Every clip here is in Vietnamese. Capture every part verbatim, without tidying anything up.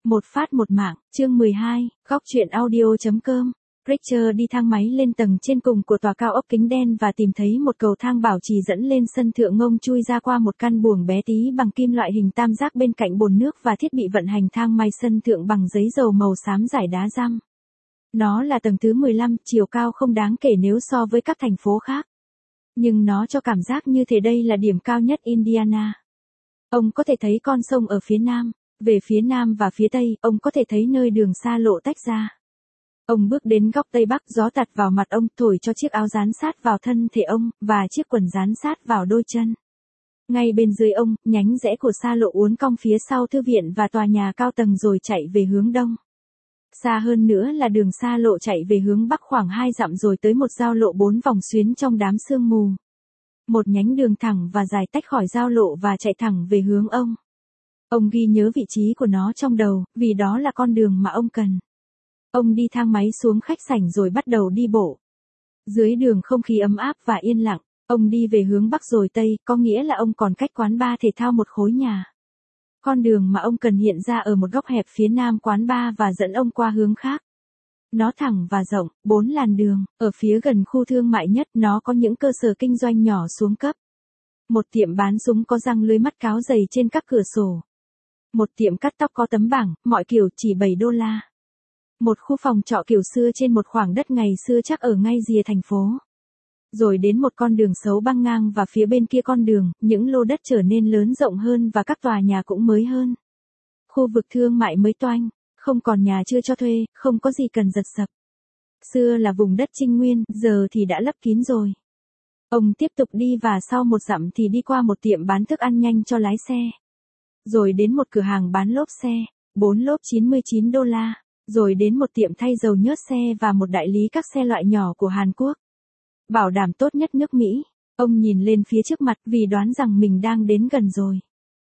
Một phát một mạng, chương mười hai, góc truyện audio.com. Richard đi thang máy lên tầng trên cùng của tòa cao ốc kính đen và tìm thấy một cầu thang bảo trì dẫn lên sân thượng ngông chui ra qua một căn buồng bé tí bằng kim loại hình tam giác bên cạnh bồn nước và thiết bị vận hành thang máy sân thượng bằng giấy dầu màu xám rải đá răm. Nó là tầng thứ mười lăm, chiều cao không đáng kể nếu so với các thành phố khác. Nhưng nó cho cảm giác như thể đây là điểm cao nhất Indiana. Ông có thể thấy con sông ở phía nam. Về phía nam và phía tây, ông có thể thấy nơi đường xa lộ tách ra. Ông bước đến góc tây bắc, gió tạt vào mặt ông, thổi cho chiếc áo dán sát vào thân thể ông, và chiếc quần dán sát vào đôi chân. Ngay bên dưới ông, nhánh rẽ của xa lộ uốn cong phía sau thư viện và tòa nhà cao tầng rồi chạy về hướng đông. Xa hơn nữa là đường xa lộ chạy về hướng bắc khoảng hai dặm rồi tới một giao lộ bốn vòng xuyến trong đám sương mù. Một nhánh đường thẳng và dài tách khỏi giao lộ và chạy thẳng về hướng ông. Ông ghi nhớ vị trí của nó trong đầu, vì đó là con đường mà ông cần. Ông đi thang máy xuống khách sảnh rồi bắt đầu đi bộ. Dưới đường không khí ấm áp và yên lặng, ông đi về hướng bắc rồi tây, có nghĩa là ông còn cách quán bar thể thao một khối nhà. Con đường mà ông cần hiện ra ở một góc hẹp phía nam quán bar và dẫn ông qua hướng khác. Nó thẳng và rộng, bốn làn đường, ở phía gần khu thương mại nhất, nó có những cơ sở kinh doanh nhỏ xuống cấp. Một tiệm bán súng có răng lưới mắt cáo dày trên các cửa sổ. Một tiệm cắt tóc có tấm bảng, mọi kiểu chỉ bảy đô la. Một khu phòng trọ kiểu xưa trên một khoảng đất ngày xưa chắc ở ngay rìa thành phố. Rồi đến một con đường xấu băng ngang và phía bên kia con đường, những lô đất trở nên lớn rộng hơn và các tòa nhà cũng mới hơn. Khu vực thương mại mới toanh, không còn nhà chưa cho thuê, không có gì cần giật sập. Xưa là vùng đất Trinh Nguyên, giờ thì đã lấp kín rồi. Ông tiếp tục đi và sau một dặm thì đi qua một tiệm bán thức ăn nhanh cho lái xe. Rồi đến một cửa hàng bán lốp xe, bốn lốp chín mươi chín đô la, rồi đến một tiệm thay dầu nhớt xe và một đại lý các xe loại nhỏ của Hàn Quốc. Bảo đảm tốt nhất nước Mỹ. Ông nhìn lên phía trước mặt vì đoán rằng mình đang đến gần rồi.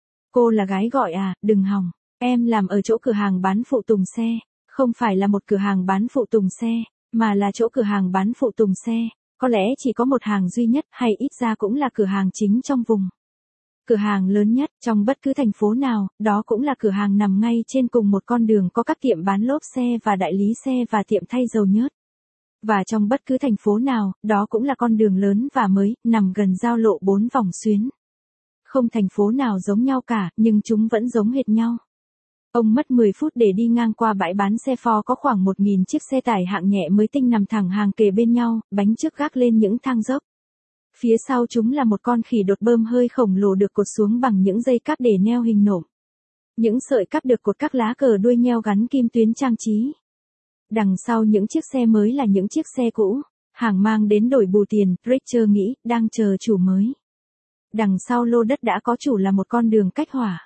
Cô là gái gọi à, đừng hòng. Em làm ở chỗ cửa hàng bán phụ tùng xe, không phải là một cửa hàng bán phụ tùng xe, mà là chỗ cửa hàng bán phụ tùng xe. Có lẽ chỉ có một hàng duy nhất hay ít ra cũng là cửa hàng chính trong vùng. Cửa hàng lớn nhất trong bất cứ thành phố nào, đó cũng là cửa hàng nằm ngay trên cùng một con đường có các tiệm bán lốp xe và đại lý xe và tiệm thay dầu nhớt. Và trong bất cứ thành phố nào, đó cũng là con đường lớn và mới, nằm gần giao lộ bốn vòng xuyến. Không thành phố nào giống nhau cả, nhưng chúng vẫn giống hệt nhau. Ông mất mười phút để đi ngang qua bãi bán xe Ford có khoảng một nghìn chiếc xe tải hạng nhẹ mới tinh nằm thẳng hàng kề bên nhau, bánh trước gác lên những thang dốc. Phía sau chúng là một con khỉ đột bơm hơi khổng lồ được cột xuống bằng những dây cáp để neo hình nộm. Những sợi cáp được cột các lá cờ đuôi nheo gắn kim tuyến trang trí. Đằng sau những chiếc xe mới là những chiếc xe cũ, hàng mang đến đổi bù tiền, Richard nghĩ, đang chờ chủ mới. Đằng sau lô đất đã có chủ là một con đường cách hỏa.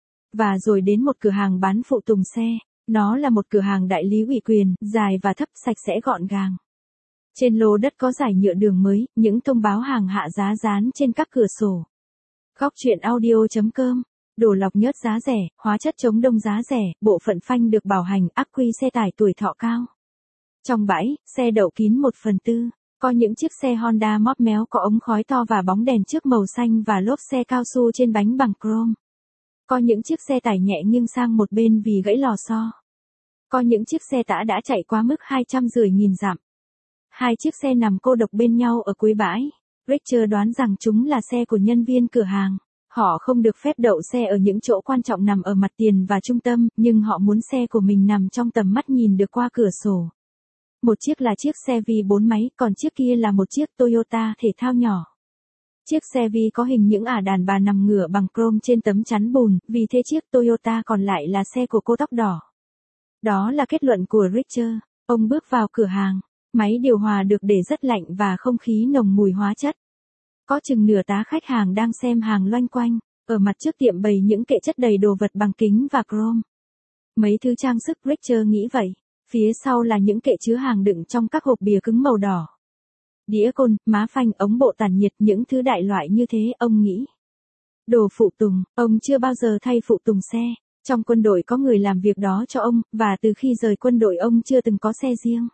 Và rồi đến một cửa hàng bán phụ tùng xe, nó là một cửa hàng đại lý ủy quyền, dài và thấp, sạch sẽ gọn gàng. Trên lô đất có dải nhựa đường mới, những thông báo hàng hạ giá dán trên các cửa sổ. Góc truyện audio.com. Đồ lọc nhớt giá rẻ, hóa chất chống đông giá rẻ, bộ phận phanh được bảo hành, ắc quy xe tải tuổi thọ cao. Trong bãi, xe đậu kín một phần tư. Có những chiếc xe Honda móp méo có ống khói to và bóng đèn trước màu xanh và lốp xe cao su trên bánh bằng chrome. Có những chiếc xe tải nhẹ nghiêng sang một bên vì gãy lò xo. Có những chiếc xe tả đã chạy quá mức hai trăm rưỡi nghìn dặm. Hai chiếc xe nằm cô độc bên nhau ở cuối bãi. Richard đoán rằng chúng là xe của nhân viên cửa hàng. Họ không được phép đậu xe ở những chỗ quan trọng nằm ở mặt tiền và trung tâm, nhưng họ muốn xe của mình nằm trong tầm mắt nhìn được qua cửa sổ. Một chiếc là chiếc xe Vi bốn máy, còn chiếc kia là một chiếc Toyota thể thao nhỏ. Chiếc xe Vi có hình những ả đàn bà nằm ngửa bằng chrome trên tấm chắn bùn, vì thế chiếc Toyota còn lại là xe của cô tóc đỏ. Đó là kết luận của Richard. Ông bước vào cửa hàng. Máy điều hòa được để rất lạnh và không khí nồng mùi hóa chất. Có chừng nửa tá khách hàng đang xem hàng loanh quanh, ở mặt trước tiệm bày những kệ chất đầy đồ vật bằng kính và chrome. Mấy thứ trang sức, Richard nghĩ vậy. Phía sau là những kệ chứa hàng đựng trong các hộp bìa cứng màu đỏ. Đĩa côn, má phanh, ống bộ tản nhiệt, những thứ đại loại như thế, ông nghĩ. Đồ phụ tùng, ông chưa bao giờ thay phụ tùng xe. Trong quân đội có người làm việc đó cho ông, và từ khi rời quân đội ông chưa từng có xe riêng.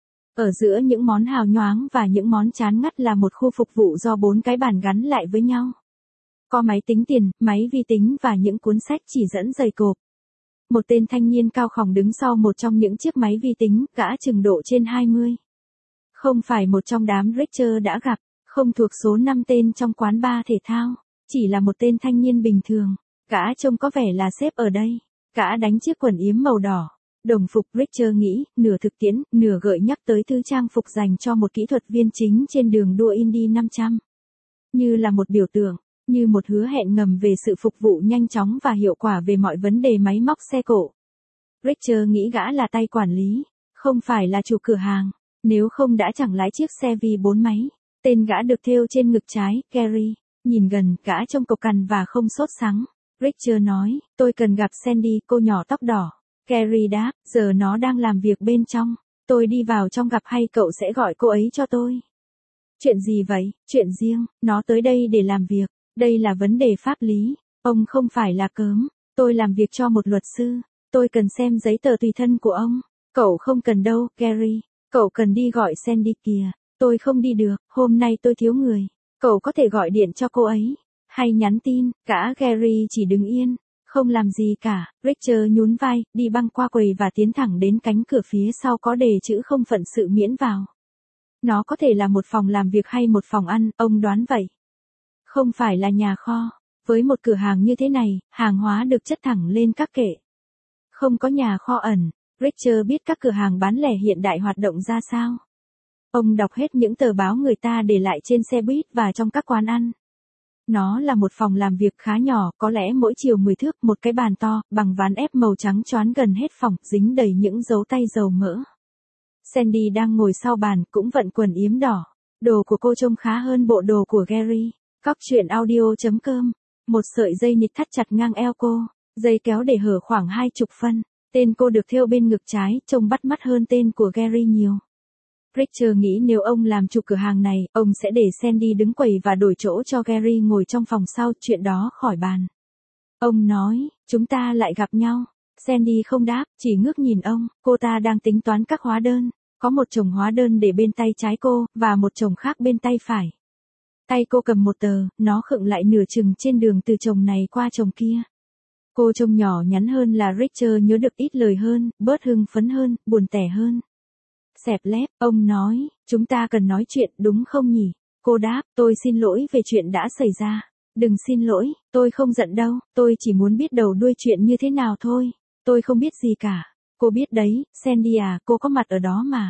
Ở giữa những món hào nhoáng và những món chán ngắt là một khu phục vụ do bốn cái bàn gắn lại với nhau. Có máy tính tiền, máy vi tính và những cuốn sách chỉ dẫn dày cộp. Một tên thanh niên cao khỏng đứng sau một trong những chiếc máy vi tính, gã chừng độ trên hai mươi. Không phải một trong đám Richter đã gặp, không thuộc số năm tên trong quán bar thể thao, chỉ là một tên thanh niên bình thường. Gã trông có vẻ là sếp ở đây. Gã đánh chiếc quần yếm màu đỏ. Đồng phục Richter nghĩ, nửa thực tiễn, nửa gợi nhắc tới thứ trang phục dành cho một kỹ thuật viên chính trên đường đua Indy năm trăm. Như là một biểu tượng, như một hứa hẹn ngầm về sự phục vụ nhanh chóng và hiệu quả về mọi vấn đề máy móc xe cộ. Richter nghĩ gã là tay quản lý, không phải là chủ cửa hàng, nếu không đã chẳng lái chiếc xe vi bốn máy. Tên gã được thêu trên ngực trái, Gary. Nhìn gần, gã trông cộc cằn và không sốt sắng. Richter nói, tôi cần gặp Sandy, cô nhỏ tóc đỏ. Gary đáp, giờ nó đang làm việc bên trong. Tôi đi vào trong gặp hay cậu sẽ gọi cô ấy cho tôi? Chuyện gì vậy? Chuyện riêng, nó tới đây để làm việc. Đây là vấn đề pháp lý. Ông không phải là cớm. Tôi làm việc cho một luật sư. Tôi cần xem giấy tờ tùy thân của ông. Cậu không cần đâu, Gary. Cậu cần đi gọi Sandy kìa. Tôi không đi được, hôm nay tôi thiếu người. Cậu có thể gọi điện cho cô ấy. Hay nhắn tin. Cả Gary chỉ đứng yên, không làm gì cả. Richter nhún vai, đi băng qua quầy và tiến thẳng đến cánh cửa phía sau có đề chữ không phận sự miễn vào. Nó có thể là một phòng làm việc hay một phòng ăn, ông đoán vậy. Không phải là nhà kho. Với một cửa hàng như thế này, hàng hóa được chất thẳng lên các kệ. Không có nhà kho ẩn. Richter biết các cửa hàng bán lẻ hiện đại hoạt động ra sao. Ông đọc hết những tờ báo người ta để lại trên xe buýt và trong các quán ăn. Nó là một phòng làm việc khá nhỏ, có lẽ mỗi chiều mười thước, một cái bàn to, bằng ván ép màu trắng choán gần hết phòng, dính đầy những dấu tay dầu mỡ. Sandy đang ngồi sau bàn, cũng vận quần yếm đỏ. Đồ của cô trông khá hơn bộ đồ của Gary. Cóc truyện audio chấm com. Một sợi dây nịt thắt chặt ngang eo cô, dây kéo để hở khoảng hai chục phân. Tên cô được thêu bên ngực trái, trông bắt mắt hơn tên của Gary nhiều. Richter nghĩ nếu ông làm chủ cửa hàng này, ông sẽ để Sandy đứng quầy và đổi chỗ cho Gary ngồi trong phòng sau, chuyện đó khỏi bàn. Ông nói, chúng ta lại gặp nhau. Sandy không đáp, chỉ ngước nhìn ông, cô ta đang tính toán các hóa đơn. Có một chồng hóa đơn để bên tay trái cô, và một chồng khác bên tay phải. Tay cô cầm một tờ, nó khựng lại nửa chừng trên đường từ chồng này qua chồng kia. Cô trông nhỏ nhắn hơn là Richter nhớ được ít lời hơn, bớt hưng phấn hơn, buồn tẻ hơn. Xẹp lép, ông nói, chúng ta cần nói chuyện đúng không nhỉ? Cô đáp, tôi xin lỗi về chuyện đã xảy ra. Đừng xin lỗi, tôi không giận đâu, tôi chỉ muốn biết đầu đuôi chuyện như thế nào thôi. Tôi không biết gì cả. Cô biết đấy, Sandy à, cô có mặt ở đó mà.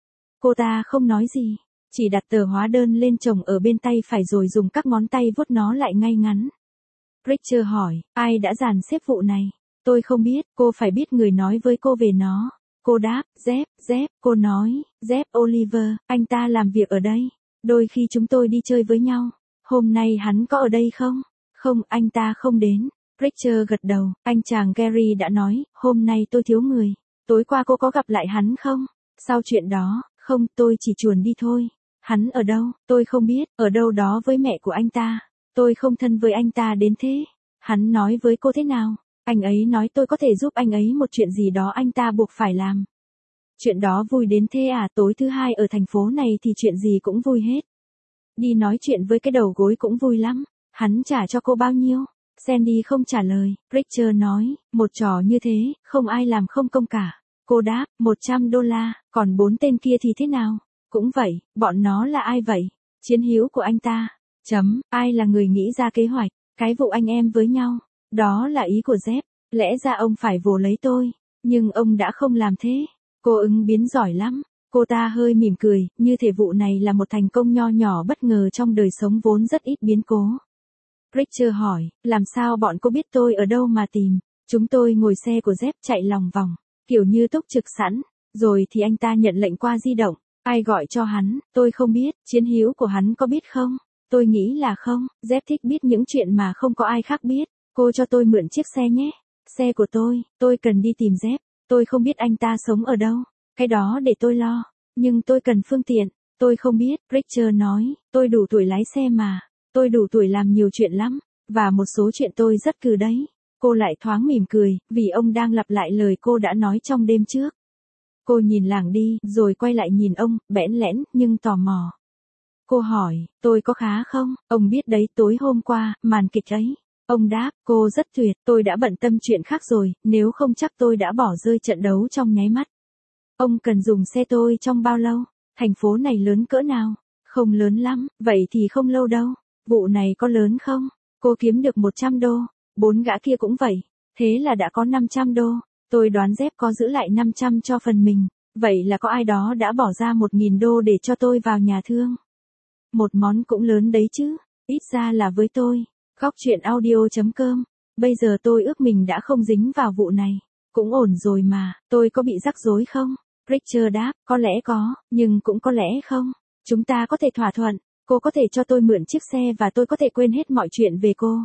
Cô ta không nói gì, chỉ đặt tờ hóa đơn lên chồng ở bên tay phải rồi dùng các ngón tay vuốt nó lại ngay ngắn. Richter hỏi, ai đã dàn xếp vụ này? Tôi không biết, cô phải biết người nói với cô về nó. Cô đáp, Jeff, Jeff, cô nói, Jeff Oliver, anh ta làm việc ở đây. Đôi khi chúng tôi đi chơi với nhau. Hôm nay hắn có ở đây không? Không, anh ta không đến. Richter gật đầu, anh chàng Gary đã nói, hôm nay tôi thiếu người. Tối qua cô có gặp lại hắn không? Sau chuyện đó, không, tôi chỉ chuồn đi thôi. Hắn ở đâu? Tôi không biết, ở đâu đó với mẹ của anh ta. Tôi không thân với anh ta đến thế. Hắn nói với cô thế nào? Anh ấy nói tôi có thể giúp anh ấy một chuyện gì đó anh ta buộc phải làm. Chuyện đó vui đến thế à? Tối thứ hai ở thành phố này thì chuyện gì cũng vui hết. Đi nói chuyện với cái đầu gối cũng vui lắm. Hắn trả cho cô bao nhiêu? Sandy không trả lời. Richter nói, một trò như thế, không ai làm không công cả. Cô đáp, một trăm đô la, còn bốn tên kia thì thế nào? Cũng vậy, bọn nó là ai vậy? Chiến hữu của anh ta. Chấm, ai là người nghĩ ra kế hoạch, cái vụ anh em với nhau. Đó là ý của Jeff. Lẽ ra ông phải vồ lấy tôi, nhưng ông đã không làm thế. Cô ứng biến giỏi lắm. Cô ta hơi mỉm cười, như thể vụ này là một thành công nho nhỏ bất ngờ trong đời sống vốn rất ít biến cố. Richter hỏi, làm sao bọn cô biết tôi ở đâu mà tìm? Chúng tôi ngồi xe của Jeff chạy lòng vòng, kiểu như túc trực sẵn. Rồi thì anh ta nhận lệnh qua di động. Ai gọi cho hắn, tôi không biết. Chiến hữu của hắn có biết không? Tôi nghĩ là không. Jeff thích biết những chuyện mà không có ai khác biết. Cô cho tôi mượn chiếc xe nhé. Xe của tôi, tôi cần đi tìm Jeff. Tôi không biết anh ta sống ở đâu. Cái đó để tôi lo. Nhưng tôi cần phương tiện. Tôi không biết, Richter nói, tôi đủ tuổi lái xe mà. Tôi đủ tuổi làm nhiều chuyện lắm. Và một số chuyện tôi rất cừ đấy. Cô lại thoáng mỉm cười, vì ông đang lặp lại lời cô đã nói trong đêm trước. Cô nhìn lảng đi, rồi quay lại nhìn ông, bẽn lẽn, nhưng tò mò. Cô hỏi, tôi có khá không? Ông biết đấy, tối hôm qua, màn kịch ấy. Ông đáp, cô rất tuyệt, tôi đã bận tâm chuyện khác rồi, nếu không chắc tôi đã bỏ rơi trận đấu trong nháy mắt. Ông cần dùng xe tôi trong bao lâu? Thành phố này lớn cỡ nào? Không lớn lắm, vậy thì không lâu đâu. Vụ này có lớn không? Cô kiếm được một trăm đô, bốn gã kia cũng vậy. Thế là đã có năm trăm đô. Tôi đoán Jeff có giữ lại năm trăm cho phần mình. Vậy là có ai đó đã bỏ ra một nghìn đô để cho tôi vào nhà thương. Một món cũng lớn đấy chứ, ít ra là với tôi. Góc truyện audio chấm com. Bây giờ tôi ước mình đã không dính vào vụ này. Cũng ổn rồi mà, tôi có bị rắc rối không? Richard đáp, có lẽ có, nhưng cũng có lẽ không. Chúng ta có thể thỏa thuận, cô có thể cho tôi mượn chiếc xe và tôi có thể quên hết mọi chuyện về cô.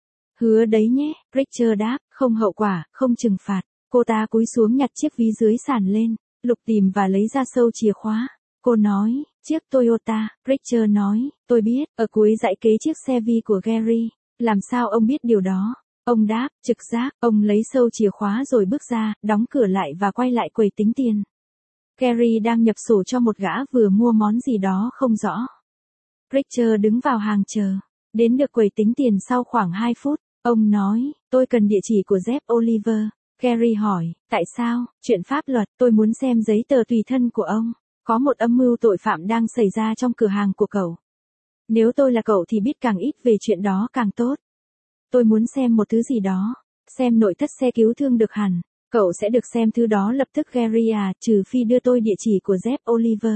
Hứa đấy nhé, Richard đáp, không hậu quả, không trừng phạt. Cô ta cúi xuống nhặt chiếc ví dưới sàn lên, lục tìm và lấy ra sâu chìa khóa. Cô nói, chiếc Toyota, Richard nói, tôi biết, ở cuối dãy kế chiếc xe Vi của Gary. Làm sao ông biết điều đó? Ông đáp, trực giác, ông lấy sâu chìa khóa rồi bước ra, đóng cửa lại và quay lại quầy tính tiền. Gary đang nhập sổ cho một gã vừa mua món gì đó không rõ. Richard đứng vào hàng chờ. Đến được quầy tính tiền sau khoảng hai phút, ông nói, tôi cần địa chỉ của Jeff Oliver. Gary hỏi, tại sao? Chuyện pháp luật, tôi muốn xem giấy tờ tùy thân của ông. Có một âm mưu tội phạm đang xảy ra trong cửa hàng của cậu. Nếu tôi là cậu thì biết càng ít về chuyện đó càng tốt. Tôi muốn xem một thứ gì đó. Xem nội thất xe cứu thương được hẳn. Cậu sẽ được xem thứ đó lập tức Gary à, trừ phi đưa tôi địa chỉ của Jeff Oliver.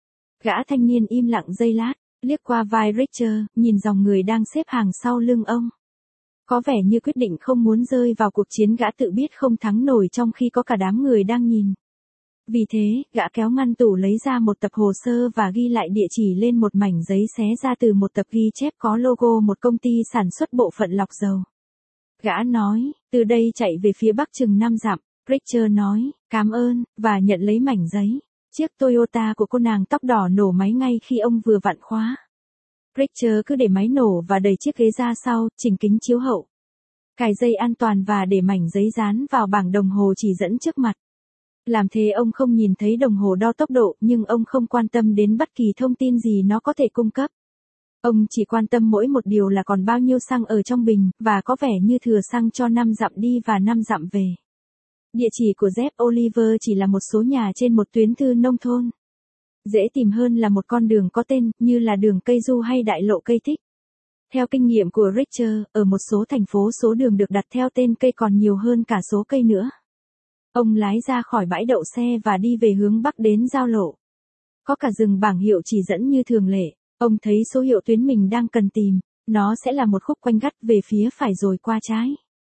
Gã thanh niên im lặng giây lát, liếc qua vai Richard, nhìn dòng người đang xếp hàng sau lưng ông. Có vẻ như quyết định không muốn rơi vào cuộc chiến gã tự biết không thắng nổi trong khi có cả đám người đang nhìn. Vì thế, gã kéo ngăn tủ lấy ra một tập hồ sơ và ghi lại địa chỉ lên một mảnh giấy xé ra từ một tập ghi chép có logo một công ty sản xuất bộ phận lọc dầu. Gã nói, từ đây chạy về phía bắc chừng năm dặm. Richard nói, cảm ơn, và nhận lấy mảnh giấy. Chiếc Toyota của cô nàng tóc đỏ nổ máy ngay khi ông vừa vặn khóa. Richard cứ để máy nổ và đẩy chiếc ghế ra sau, chỉnh kính chiếu hậu. Cài dây an toàn và để mảnh giấy dán vào bảng đồng hồ chỉ dẫn trước mặt. Làm thế ông không nhìn thấy đồng hồ đo tốc độ nhưng ông không quan tâm đến bất kỳ thông tin gì nó có thể cung cấp. Ông chỉ quan tâm mỗi một điều là còn bao nhiêu xăng ở trong bình, và có vẻ như thừa xăng cho năm dặm đi và năm dặm về. Địa chỉ của Jeff Oliver chỉ là một số nhà trên một tuyến thư nông thôn. Dễ tìm hơn là một con đường có tên, như là đường cây du hay đại lộ cây thích. Theo kinh nghiệm của Richard, ở một số thành phố số đường được đặt theo tên cây còn nhiều hơn cả số cây nữa. Ông lái ra khỏi bãi đậu xe và đi về hướng bắc đến giao lộ. Có cả rừng bảng hiệu chỉ dẫn như thường lệ. Ông thấy số hiệu tuyến mình đang cần tìm, nó sẽ là một khúc quanh gắt về phía phải rồi qua trái.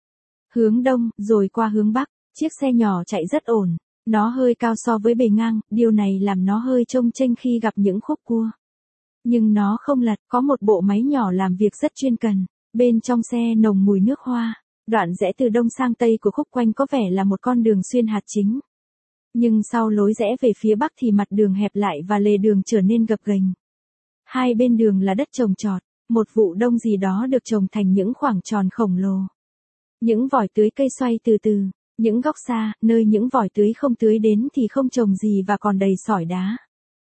Hướng đông, rồi qua hướng bắc, chiếc xe nhỏ chạy rất ổn. Nó hơi cao so với bề ngang, điều này làm nó hơi trông chênh khi gặp những khúc cua. Nhưng nó không lật, có một bộ máy nhỏ làm việc rất chuyên cần. Bên trong xe nồng mùi nước hoa. Đoạn rẽ từ đông sang tây của khúc quanh có vẻ là một con đường xuyên hạt chính. Nhưng sau lối rẽ về phía bắc thì mặt đường hẹp lại và lề đường trở nên gập ghềnh. Hai bên đường là đất trồng trọt, một vụ đông gì đó được trồng thành những khoảng tròn khổng lồ. Những vòi tưới cây xoay từ từ, những góc xa, nơi những vòi tưới không tưới đến thì không trồng gì và còn đầy sỏi đá.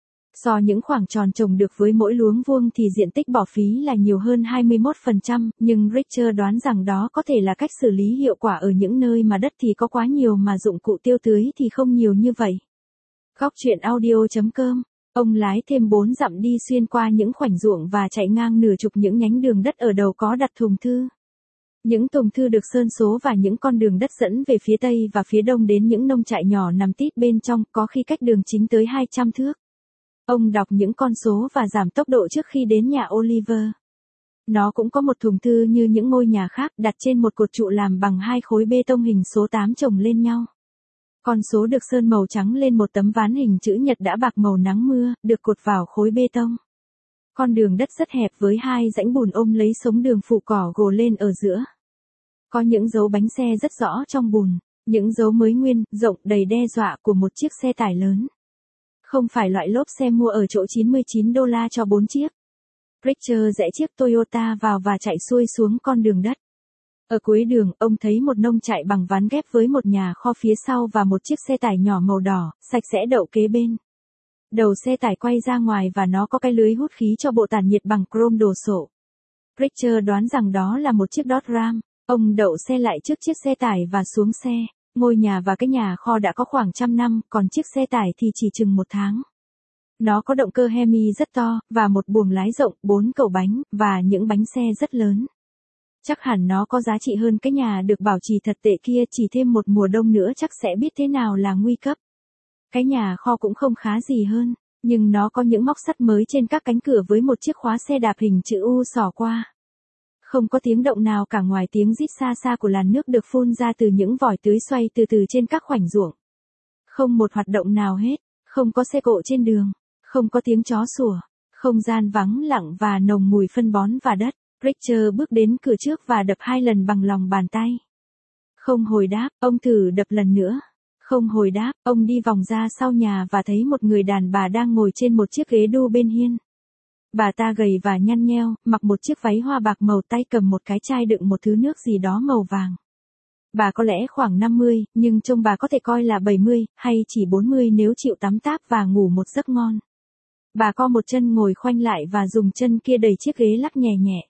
So những khoảng tròn trồng được với mỗi luống vuông thì diện tích bỏ phí là nhiều hơn hai mươi mốt phần trăm, nhưng Richard đoán rằng đó có thể là cách xử lý hiệu quả ở những nơi mà đất thì có quá nhiều mà dụng cụ tiêu tưới thì không nhiều như vậy. Góc truyện audio chấm com. Ông lái thêm bốn dặm đi xuyên qua những khoảnh ruộng và chạy ngang nửa chục những nhánh đường đất ở đầu có đặt thùng thư. Những thùng thư được sơn số và những con đường đất dẫn về phía tây và phía đông đến những nông trại nhỏ nằm tít bên trong, có khi cách đường chính tới hai trăm thước. Ông đọc những con số và giảm tốc độ trước khi đến nhà Oliver. Nó cũng có một thùng thư như những ngôi nhà khác đặt trên một cột trụ làm bằng hai khối bê tông hình số tám chồng lên nhau. Con số được sơn màu trắng lên một tấm ván hình chữ nhật đã bạc màu nắng mưa, được cột vào khối bê tông. Con đường đất rất hẹp với hai rãnh bùn ôm lấy sống đường phủ cỏ gồ lên ở giữa. Có những dấu bánh xe rất rõ trong bùn, những dấu mới nguyên, rộng đầy đe dọa của một chiếc xe tải lớn. Không phải loại lốp xe mua ở chỗ chín mươi chín đô la cho bốn chiếc. Richard rẽ chiếc Toyota vào và chạy xuôi xuống con đường đất. Ở cuối đường, ông thấy một nông trại bằng ván ghép với một nhà kho phía sau và một chiếc xe tải nhỏ màu đỏ, sạch sẽ đậu kế bên. Đầu xe tải quay ra ngoài và nó có cái lưới hút khí cho bộ tản nhiệt bằng chrome đồ sộ. Richard đoán rằng đó là một chiếc Dodge Ram. Ông đậu xe lại trước chiếc xe tải và xuống xe. Ngôi nhà và cái nhà kho đã có khoảng trăm năm, còn chiếc xe tải thì chỉ chừng một tháng. Nó có động cơ Hemi rất to, và một buồng lái rộng, bốn cầu bánh, và những bánh xe rất lớn. Chắc hẳn nó có giá trị hơn cái nhà được bảo trì thật tệ kia, chỉ thêm một mùa đông nữa chắc sẽ biết thế nào là nguy cấp. Cái nhà kho cũng không khá gì hơn, nhưng nó có những móc sắt mới trên các cánh cửa với một chiếc khóa xe đạp hình chữ U xỏ qua. Không có tiếng động nào cả ngoài tiếng rít xa xa của làn nước được phun ra từ những vòi tưới xoay từ từ trên các khoảnh ruộng. Không một hoạt động nào hết, không có xe cộ trên đường, không có tiếng chó sủa, không gian vắng lặng và nồng mùi phân bón và đất. Richard bước đến cửa trước và đập hai lần bằng lòng bàn tay. Không hồi đáp, ông thử đập lần nữa. Không hồi đáp, ông đi vòng ra sau nhà và thấy một người đàn bà đang ngồi trên một chiếc ghế đu bên hiên. Bà ta gầy và nhăn nheo, mặc một chiếc váy hoa bạc màu, tay cầm một cái chai đựng một thứ nước gì đó màu vàng. Bà có lẽ khoảng năm mươi, nhưng trông bà có thể coi là bảy mươi, hay chỉ bốn mươi nếu chịu tắm táp và ngủ một giấc ngon. Bà co một chân ngồi khoanh lại và dùng chân kia đẩy chiếc ghế lắc nhẹ nhẹ.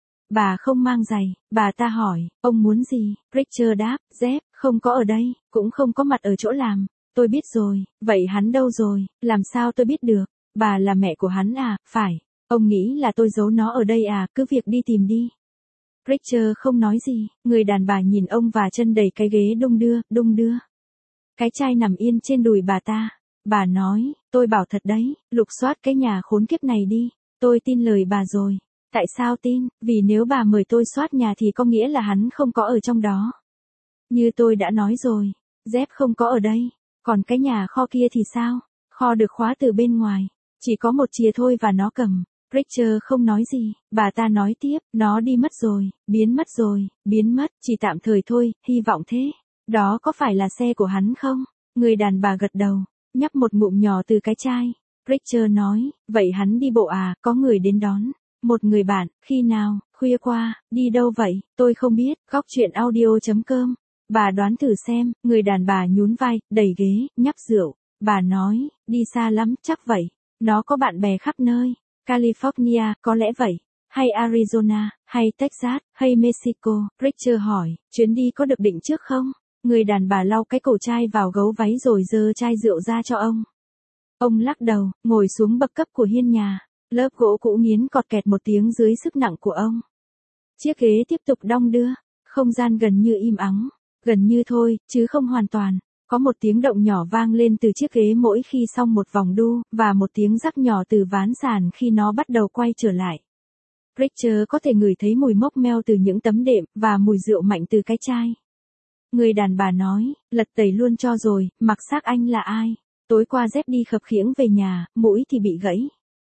Bà không mang giày, bà ta hỏi, ông muốn gì? Richard đáp, dép, không có ở đây, cũng không có mặt ở chỗ làm. Tôi biết rồi, vậy hắn đâu rồi, làm sao tôi biết được? Bà là mẹ của hắn à, phải. Ông nghĩ là tôi giấu nó ở đây à, cứ việc đi tìm đi. Richard không nói gì, người đàn bà nhìn ông và chân đẩy cái ghế đung đưa, đung đưa. Cái chai nằm yên trên đùi bà ta. Bà nói, tôi bảo thật đấy, lục soát cái nhà khốn kiếp này đi. Tôi tin lời bà rồi. Tại sao tin? Vì nếu bà mời tôi soát nhà thì có nghĩa là hắn không có ở trong đó. Như tôi đã nói rồi, dép không có ở đây. Còn cái nhà kho kia thì sao? Kho được khóa từ bên ngoài. Chỉ có một chìa thôi và nó cầm. Richard không nói gì, bà ta nói tiếp, nó đi mất rồi, biến mất rồi, biến mất, chỉ tạm thời thôi, hy vọng thế. Đó có phải là xe của hắn không? Người đàn bà gật đầu, nhấp một ngụm nhỏ từ cái chai. Richard nói, vậy hắn đi bộ à, có người đến đón. Một người bạn, khi nào, khuya qua, đi đâu vậy, tôi không biết, góc chuyện audio chấm com. Bà đoán thử xem, người đàn bà nhún vai, đẩy ghế, nhấp rượu. Bà nói, đi xa lắm, chắc vậy. Nó có bạn bè khắp nơi. California, có lẽ vậy. Hay Arizona, hay Texas, hay Mexico. Richard hỏi, chuyến đi có được định trước không? Người đàn bà lau cái cổ chai vào gấu váy rồi giơ chai rượu ra cho ông. Ông lắc đầu, ngồi xuống bậc cấp của hiên nhà. Lớp gỗ cũ nghiến cọt kẹt một tiếng dưới sức nặng của ông. Chiếc ghế tiếp tục đong đưa. Không gian gần như im ắng. Gần như thôi, chứ không hoàn toàn. Có một tiếng động nhỏ vang lên từ chiếc ghế mỗi khi xong một vòng đu, và một tiếng rắc nhỏ từ ván sàn khi nó bắt đầu quay trở lại. Richard có thể ngửi thấy mùi mốc meo từ những tấm đệm, và mùi rượu mạnh từ cái chai. Người đàn bà nói, lật tẩy luôn cho rồi, mặc xác anh là ai? Tối qua dép đi khập khiễng về nhà, mũi thì bị gãy.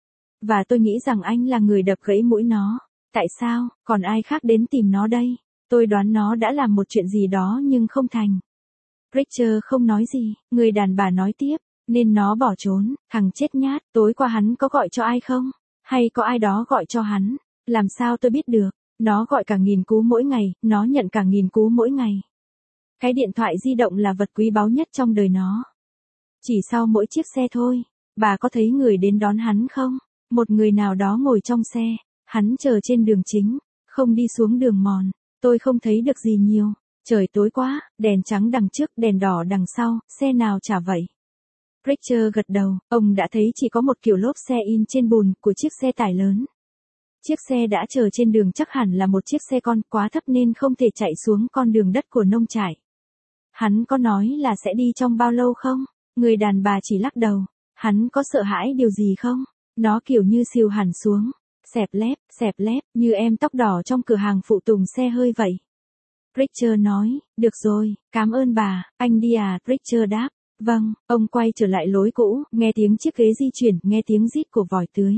Và tôi nghĩ rằng anh là người đập gãy mũi nó. Tại sao, còn ai khác đến tìm nó đây? Tôi đoán nó đã làm một chuyện gì đó nhưng không thành. Richard không nói gì, người đàn bà nói tiếp, nên nó bỏ trốn, thằng chết nhát, tối qua hắn có gọi cho ai không? Hay có ai đó gọi cho hắn? Làm sao tôi biết được? Nó gọi cả nghìn cú mỗi ngày, nó nhận cả nghìn cú mỗi ngày. Cái điện thoại di động là vật quý báu nhất trong đời nó. Chỉ sau mỗi chiếc xe thôi, bà có thấy người đến đón hắn không? Một người nào đó ngồi trong xe, hắn chờ trên đường chính, không đi xuống đường mòn. Tôi không thấy được gì nhiều. Trời tối quá, đèn trắng đằng trước, đèn đỏ đằng sau, xe nào chả vậy. Richard gật đầu, ông đã thấy chỉ có một kiểu lốp xe in trên bùn của chiếc xe tải lớn. Chiếc xe đã chờ trên đường chắc hẳn là một chiếc xe con quá thấp nên không thể chạy xuống con đường đất của nông trại. Hắn có nói là sẽ đi trong bao lâu không? Người đàn bà chỉ lắc đầu. Hắn có sợ hãi điều gì không? Nó kiểu như xìu hẳn xuống. Xẹp lép, xẹp lép, như em tóc đỏ trong cửa hàng phụ tùng xe hơi vậy. Richard nói, được rồi, cảm ơn bà, anh đi à, Richard đáp. Vâng, ông quay trở lại lối cũ, nghe tiếng chiếc ghế di chuyển, nghe tiếng rít của vòi tưới.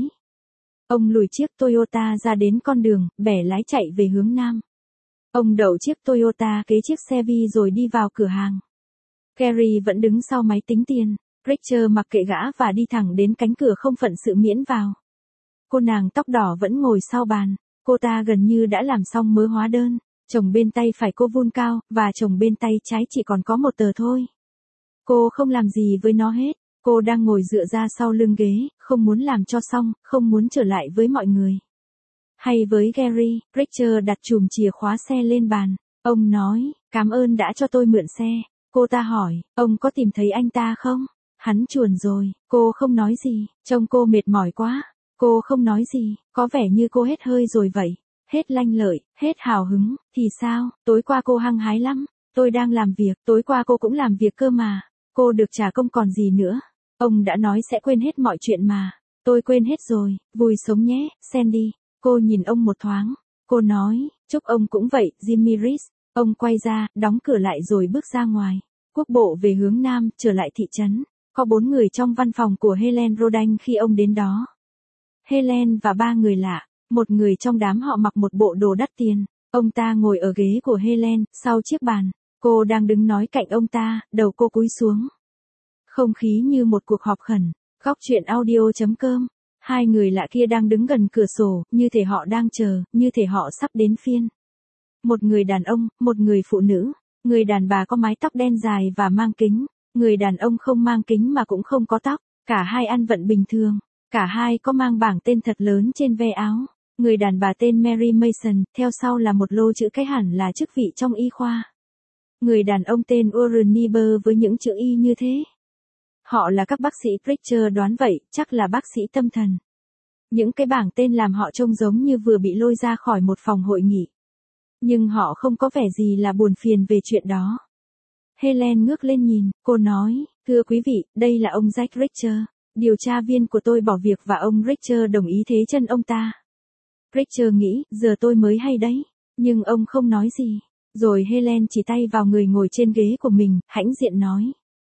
Ông lùi chiếc Toyota ra đến con đường, bẻ lái chạy về hướng nam. Ông đậu chiếc Toyota kế chiếc xe Vi rồi đi vào cửa hàng. Carrie vẫn đứng sau máy tính tiền. Richard mặc kệ gã và đi thẳng đến cánh cửa không phận sự miễn vào. Cô nàng tóc đỏ vẫn ngồi sau bàn. Cô ta gần như đã làm xong mớ hóa đơn. Chồng bên tay phải cô vun cao, và chồng bên tay trái chỉ còn có một tờ thôi. Cô không làm gì với nó hết. Cô đang ngồi dựa ra sau lưng ghế, không muốn làm cho xong, không muốn trở lại với mọi người. Hay với Gary, Richard đặt chùm chìa khóa xe lên bàn. Ông nói, cảm ơn đã cho tôi mượn xe. Cô ta hỏi, ông có tìm thấy anh ta không? Hắn chuồn rồi, cô không nói gì, trông cô mệt mỏi quá. Cô không nói gì, có vẻ như cô hết hơi rồi vậy. Hết lanh lợi, hết hào hứng, thì sao, tối qua cô hăng hái lắm. Tôi đang làm việc, tối qua cô cũng làm việc cơ mà. Cô được trả công còn gì nữa. Ông đã nói sẽ quên hết mọi chuyện mà. Tôi quên hết rồi, vui sống nhé, Sandy. Cô nhìn ông một thoáng. Cô nói, chúc ông cũng vậy, Jimmy Reese. Ông quay ra, đóng cửa lại rồi bước ra ngoài. Quốc bộ về hướng nam, trở lại thị trấn. Có bốn người trong văn phòng của Helen Rodan khi ông đến đó. Helen và ba người lạ. Một người trong đám họ mặc một bộ đồ đắt tiền. Ông ta ngồi ở ghế của Helen, sau chiếc bàn. Cô đang đứng nói cạnh ông ta, đầu cô cúi xuống. Không khí như một cuộc họp khẩn. Góc chuyện audio.com. Hai người lạ kia đang đứng gần cửa sổ, như thể họ đang chờ, như thể họ sắp đến phiên. Một người đàn ông, một người phụ nữ. Người đàn bà có mái tóc đen dài và mang kính. Người đàn ông không mang kính mà cũng không có tóc. Cả hai ăn vận bình thường. Cả hai có mang bảng tên thật lớn trên ve áo. Người đàn bà tên Mary Mason, theo sau là một lô chữ cái hẳn là chức vị trong y khoa. Người đàn ông tên Warren Niebuhr với những chữ y như thế. Họ là các bác sĩ, Richard đoán vậy, chắc là bác sĩ tâm thần. Những cái bảng tên làm họ trông giống như vừa bị lôi ra khỏi một phòng hội nghị. Nhưng họ không có vẻ gì là buồn phiền về chuyện đó. Helen ngước lên nhìn, cô nói, thưa quý vị, đây là ông Jack Richard. Điều tra viên của tôi bỏ việc và ông Richard đồng ý thế chân ông ta. Richard nghĩ, giờ tôi mới hay đấy. Nhưng ông không nói gì. Rồi Helen chỉ tay vào người ngồi trên ghế của mình, hãnh diện nói.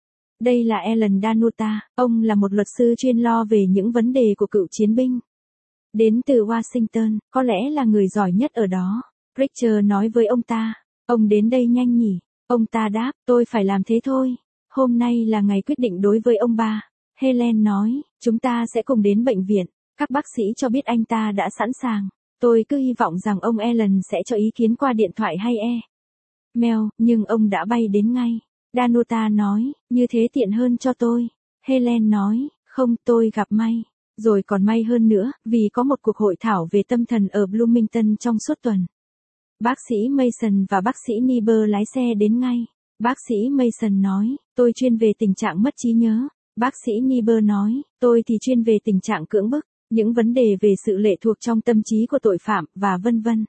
Đây là Alan Danuta, ông là một luật sư chuyên lo về những vấn đề của cựu chiến binh. Đến từ Washington, có lẽ là người giỏi nhất ở đó. Richard nói với ông ta, ông đến đây nhanh nhỉ. Ông ta đáp, tôi phải làm thế thôi. Hôm nay là ngày quyết định đối với ông ba. Helen nói, chúng ta sẽ cùng đến bệnh viện. Các bác sĩ cho biết anh ta đã sẵn sàng. Tôi cứ hy vọng rằng ông Alan sẽ cho ý kiến qua điện thoại hay e. Mail, nhưng ông đã bay đến ngay. Danuta nói, như thế tiện hơn cho tôi. Helen nói, không, tôi gặp may. Rồi còn may hơn nữa, vì có một cuộc hội thảo về tâm thần ở Bloomington trong suốt tuần. Bác sĩ Mason và bác sĩ Niebuhr lái xe đến ngay. Bác sĩ Mason nói, tôi chuyên về tình trạng mất trí nhớ. Bác sĩ Niebuhr nói, tôi thì chuyên về tình trạng cưỡng bức, những vấn đề về sự lệ thuộc trong tâm trí của tội phạm, và vân vân.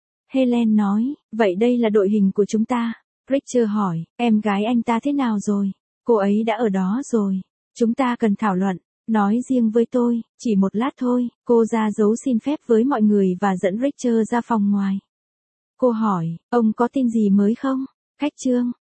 Helen nói, vậy đây là đội hình của chúng ta. Richard hỏi, em gái anh ta thế nào rồi? Cô ấy đã ở đó rồi. Chúng ta cần thảo luận. Nói riêng với tôi, chỉ một lát thôi. Cô ra dấu xin phép với mọi người và dẫn Richard ra phòng ngoài. Cô hỏi, ông có tin gì mới không? Khách trương.